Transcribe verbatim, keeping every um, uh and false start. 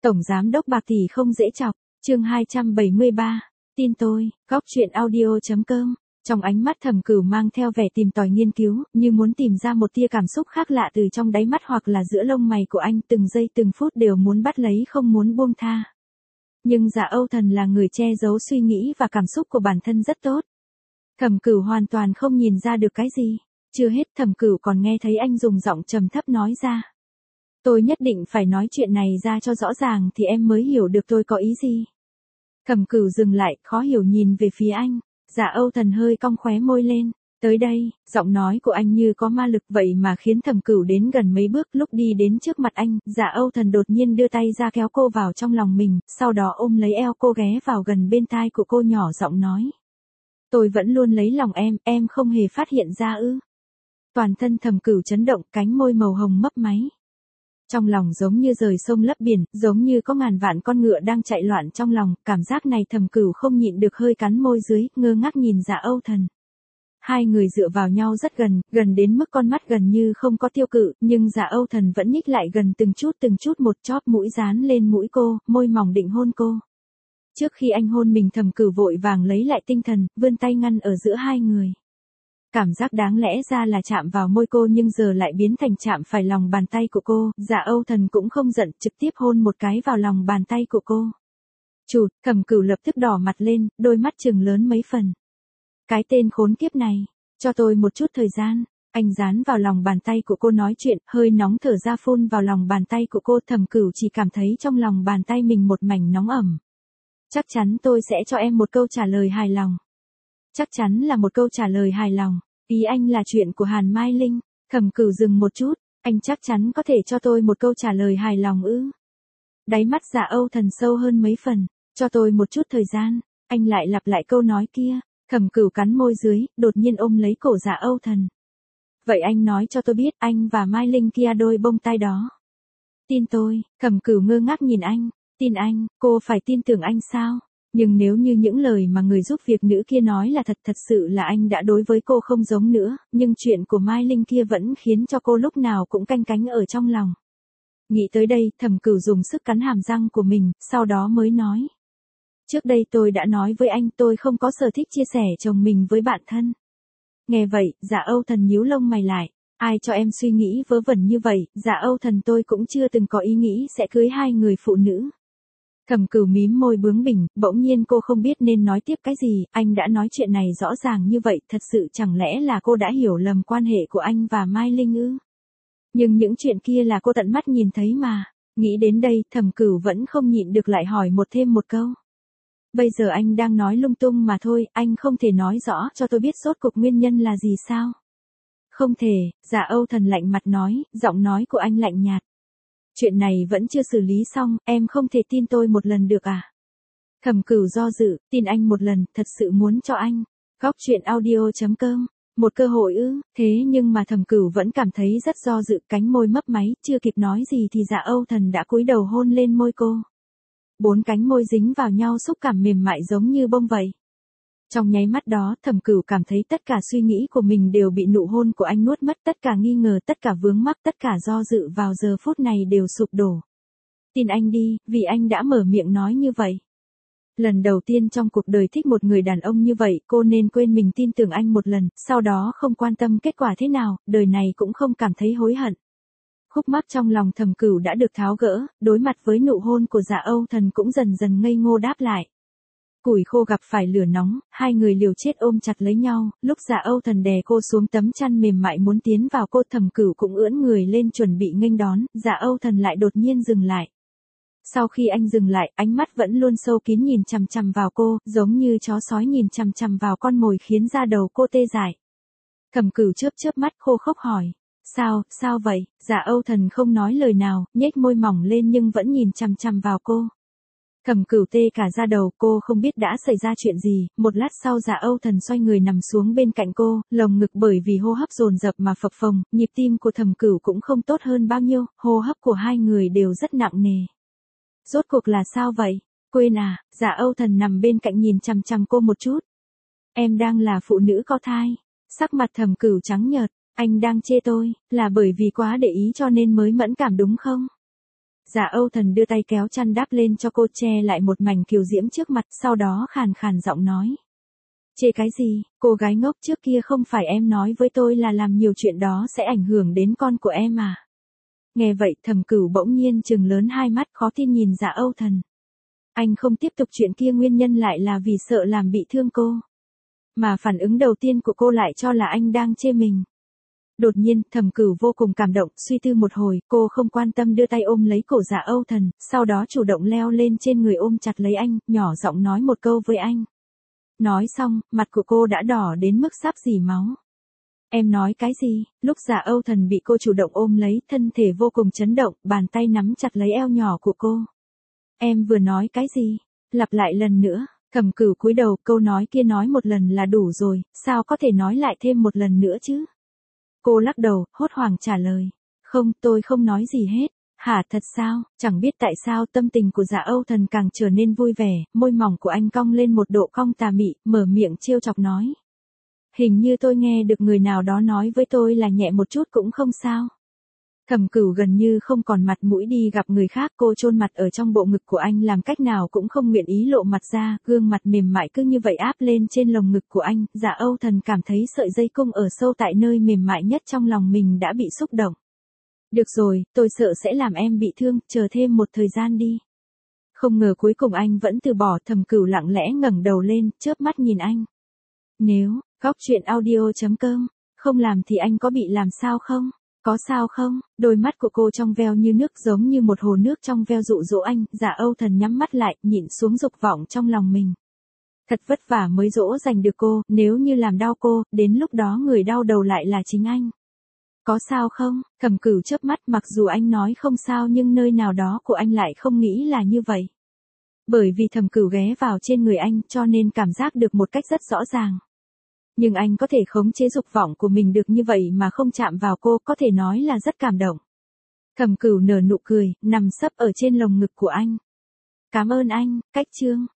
Tổng giám đốc bạc tỷ không dễ chọc, chương hai trăm bảy mươi ba, tin tôi, góc chuyện audio.com. Trong ánh mắt Thẩm Cửu mang theo vẻ tìm tòi nghiên cứu, như muốn tìm ra một tia cảm xúc khác lạ từ trong đáy mắt hoặc là giữa lông mày của anh, từng giây từng phút đều muốn bắt lấy không muốn buông tha. Nhưng Dạ Âu Thần là người che giấu suy nghĩ và cảm xúc của bản thân rất tốt. Thẩm Cửu hoàn toàn không nhìn ra được cái gì. Chưa hết, Thẩm Cửu còn nghe thấy anh dùng giọng trầm thấp nói ra. Tôi nhất định phải nói chuyện này ra cho rõ ràng thì em mới hiểu được tôi có ý gì. Thẩm Cửu dừng lại, khó hiểu nhìn về phía anh. Dạ Âu Thần hơi cong khóe môi lên. Tới đây, giọng nói của anh như có ma lực vậy mà khiến Thẩm Cửu đến gần mấy bước. Lúc đi đến trước mặt anh, Dạ Âu Thần đột nhiên đưa tay ra kéo cô vào trong lòng mình, sau đó ôm lấy eo cô ghé vào gần bên tai của cô nhỏ giọng nói. Tôi vẫn luôn lấy lòng em, em không hề phát hiện ra ư. Toàn thân Thẩm Cửu chấn động, cánh môi màu hồng mấp máy. Trong lòng giống như rời sông lấp biển, giống như có ngàn vạn con ngựa đang chạy loạn trong lòng, cảm giác này Thẩm Cửu không nhịn được hơi cắn môi dưới, ngơ ngác nhìn Dạ Âu Thần. Hai người dựa vào nhau rất gần, gần đến mức con mắt gần như không có tiêu cự, nhưng Dạ Âu Thần vẫn nhích lại gần từng chút từng chút một, chóp mũi dán lên mũi cô, môi mỏng định hôn cô. Trước khi anh hôn mình, Thẩm Cửu vội vàng lấy lại tinh thần, vươn tay ngăn ở giữa hai người. Cảm giác đáng lẽ ra là chạm vào môi cô nhưng giờ lại biến thành chạm phải lòng bàn tay của cô. Dạ Âu Thần cũng không giận, trực tiếp hôn một cái vào lòng bàn tay của cô. Chụt, Thẩm Cửu lập tức đỏ mặt lên, đôi mắt trừng lớn mấy phần. Cái tên khốn kiếp này, cho tôi một chút thời gian. Anh dán vào lòng bàn tay của cô nói chuyện, hơi nóng thở ra phun vào lòng bàn tay của cô. Thẩm Cửu chỉ cảm thấy trong lòng bàn tay mình một mảnh nóng ẩm. Chắc chắn tôi sẽ cho em một câu trả lời hài lòng. Chắc chắn là một câu trả lời hài lòng. Ý anh là chuyện của Hàn Mai Linh. Thẩm Cửu dừng một chút. Anh chắc chắn có thể cho tôi một câu trả lời hài lòng ư? Đáy mắt Dạ Âu Thần sâu hơn mấy phần. Cho tôi một chút thời gian. Anh lại lặp lại câu nói kia. Thẩm Cửu cắn môi dưới, đột nhiên ôm lấy cổ Dạ Âu Thần. Vậy anh nói cho tôi biết anh và Mai Linh kia đôi bông tai đó. Tin tôi. Thẩm Cửu ngơ ngác nhìn anh. Tin anh, cô phải tin tưởng anh sao? Nhưng nếu như những lời mà người giúp việc nữ kia nói là thật, thật sự là anh đã đối với cô không giống nữa, nhưng chuyện của Mai Linh kia vẫn khiến cho cô lúc nào cũng canh cánh ở trong lòng. Nghĩ tới đây, Thẩm Cửu dùng sức cắn hàm răng của mình, sau đó mới nói. Trước đây tôi đã nói với anh tôi không có sở thích chia sẻ chồng mình với bạn thân. Nghe vậy, Dạ Âu Thần nhíu lông mày lại. Ai cho em suy nghĩ vớ vẩn như vậy? Dạ Âu Thần tôi cũng chưa từng có ý nghĩ sẽ cưới hai người phụ nữ. Thẩm Cửu mím môi bướng bỉnh, bỗng nhiên cô không biết nên nói tiếp cái gì. Anh đã nói chuyện này rõ ràng như vậy, thật sự chẳng lẽ là cô đã hiểu lầm quan hệ của anh và Mai Linh ư? Nhưng những chuyện kia là cô tận mắt nhìn thấy mà. Nghĩ đến đây, Thẩm Cửu vẫn không nhịn được lại hỏi một thêm một câu. Bây giờ anh đang nói lung tung mà thôi, anh không thể nói rõ cho tôi biết rốt cuộc nguyên nhân là gì sao? Không thể, Dạ Âu Thần lạnh mặt nói, giọng nói của anh lạnh nhạt. Chuyện này vẫn chưa xử lý xong, em không thể tin tôi một lần được à? Thẩm Cửu do dự, tin anh một lần, thật sự muốn cho anh. Góc chuyện audio.com, một cơ hội ư? Thế nhưng mà Thẩm Cửu vẫn cảm thấy rất do dự, cánh môi mấp máy, chưa kịp nói gì thì Dạ Âu Thần đã cúi đầu hôn lên môi cô. Bốn cánh môi dính vào nhau, xúc cảm mềm mại giống như bông vậy. Trong nháy mắt đó, Thẩm Cửu cảm thấy tất cả suy nghĩ của mình đều bị nụ hôn của anh nuốt mất, tất cả nghi ngờ, tất cả vướng mắc, tất cả do dự vào giờ phút này đều sụp đổ. Tin anh đi, vì anh đã mở miệng nói như vậy. Lần đầu tiên trong cuộc đời thích một người đàn ông như vậy, cô nên quên mình tin tưởng anh một lần, sau đó không quan tâm kết quả thế nào, đời này cũng không cảm thấy hối hận. Khúc mắc trong lòng Thẩm Cửu đã được tháo gỡ, đối mặt với nụ hôn của Dạ Âu Thần cũng dần dần ngây ngô đáp lại. Củi khô gặp phải lửa nóng, hai người liều chết ôm chặt lấy nhau, lúc Dạ Âu Thần đè cô xuống tấm chăn mềm mại muốn tiến vào cô, Thẩm Cửu cũng ưỡn người lên chuẩn bị nghênh đón, Dạ Âu Thần lại đột nhiên dừng lại. Sau khi anh dừng lại, ánh mắt vẫn luôn sâu kín nhìn chằm chằm vào cô, giống như chó sói nhìn chằm chằm vào con mồi khiến da đầu cô tê dại. Thẩm Cửu chớp chớp mắt khô khốc hỏi. Sao, sao vậy? Dạ Âu Thần không nói lời nào, nhếch môi mỏng lên nhưng vẫn nhìn chằm chằm vào cô. Thẩm Cửu tê cả da đầu, cô không biết đã xảy ra chuyện gì. Một lát sau Dạ Âu Thần xoay người nằm xuống bên cạnh cô, lồng ngực bởi vì hô hấp dồn dập mà phập phồng, nhịp tim của Thẩm Cửu cũng không tốt hơn bao nhiêu, hô hấp của hai người đều rất nặng nề. Rốt cuộc là sao vậy? Quên à? Dạ Âu Thần nằm bên cạnh nhìn chằm chằm cô một chút. Em đang là phụ nữ có thai. Sắc mặt Thẩm Cửu trắng nhợt. Anh đang chê tôi, là bởi vì quá để ý cho nên mới mẫn cảm đúng không? Dạ Âu Thần đưa tay kéo chăn đắp lên cho cô, che lại một mảnh kiều diễm trước mặt, sau đó khàn khàn giọng nói. Chê cái gì, cô gái ngốc, trước kia không phải em nói với tôi là làm nhiều chuyện đó sẽ ảnh hưởng đến con của em à. Nghe vậy Thẩm Cửu bỗng nhiên trừng lớn hai mắt khó tin nhìn Dạ Âu Thần. Anh không tiếp tục chuyện kia nguyên nhân lại là vì sợ làm bị thương cô. Mà phản ứng đầu tiên của cô lại cho là anh đang chê mình. Đột nhiên, Thẩm Cửu vô cùng cảm động, suy tư một hồi, cô không quan tâm đưa tay ôm lấy cổ Dạ Âu Thần, sau đó chủ động leo lên trên người ôm chặt lấy anh, nhỏ giọng nói một câu với anh. Nói xong, mặt của cô đã đỏ đến mức sắp rỉ máu. Em nói cái gì? Lúc Dạ Âu Thần bị cô chủ động ôm lấy, thân thể vô cùng chấn động, bàn tay nắm chặt lấy eo nhỏ của cô. Em vừa nói cái gì? Lặp lại lần nữa. Thẩm Cửu cúi đầu, câu nói kia nói một lần là đủ rồi, sao có thể nói lại thêm một lần nữa chứ? Cô lắc đầu, hốt hoảng trả lời. Không, tôi không nói gì hết. Hả, thật sao? Chẳng biết tại sao tâm tình của Dạ Âu Thần càng trở nên vui vẻ, môi mỏng của anh cong lên một độ cong tà mị, mở miệng trêu chọc nói. Hình như tôi nghe được người nào đó nói với tôi là nhẹ một chút cũng không sao. Thẩm Cửu gần như không còn mặt mũi đi gặp người khác, cô chôn mặt ở trong bộ ngực của anh làm cách nào cũng không nguyện ý lộ mặt ra, gương mặt mềm mại cứ như vậy áp lên trên lồng ngực của anh, Dạ Âu Thần cảm thấy sợi dây cung ở sâu tại nơi mềm mại nhất trong lòng mình đã bị xúc động. Được rồi, tôi sợ sẽ làm em bị thương, chờ thêm một thời gian đi. Không ngờ cuối cùng anh vẫn từ bỏ, Thẩm Cửu lặng lẽ ngẩng đầu lên, chớp mắt nhìn anh. Nếu, góc truyện audio chấm com, không làm thì anh có bị làm sao không? Có sao không? Đôi mắt của cô trong veo như nước, giống như một hồ nước trong veo dụ dỗ anh, Dạ Âu Thần nhắm mắt lại, nhịn xuống dục vọng trong lòng mình. Thật vất vả mới dỗ dành được cô, nếu như làm đau cô, đến lúc đó người đau đầu lại là chính anh. Có sao không? Thẩm Cửu chớp mắt, mặc dù anh nói không sao nhưng nơi nào đó của anh lại không nghĩ là như vậy. Bởi vì Thẩm Cửu ghé vào trên người anh cho nên cảm giác được một cách rất rõ ràng. Nhưng anh có thể khống chế dục vọng của mình được như vậy mà không chạm vào cô, có thể nói là rất cảm động. Thẩm Cửu nở nụ cười, nằm sấp ở trên lồng ngực của anh. Cảm ơn anh, cách chương.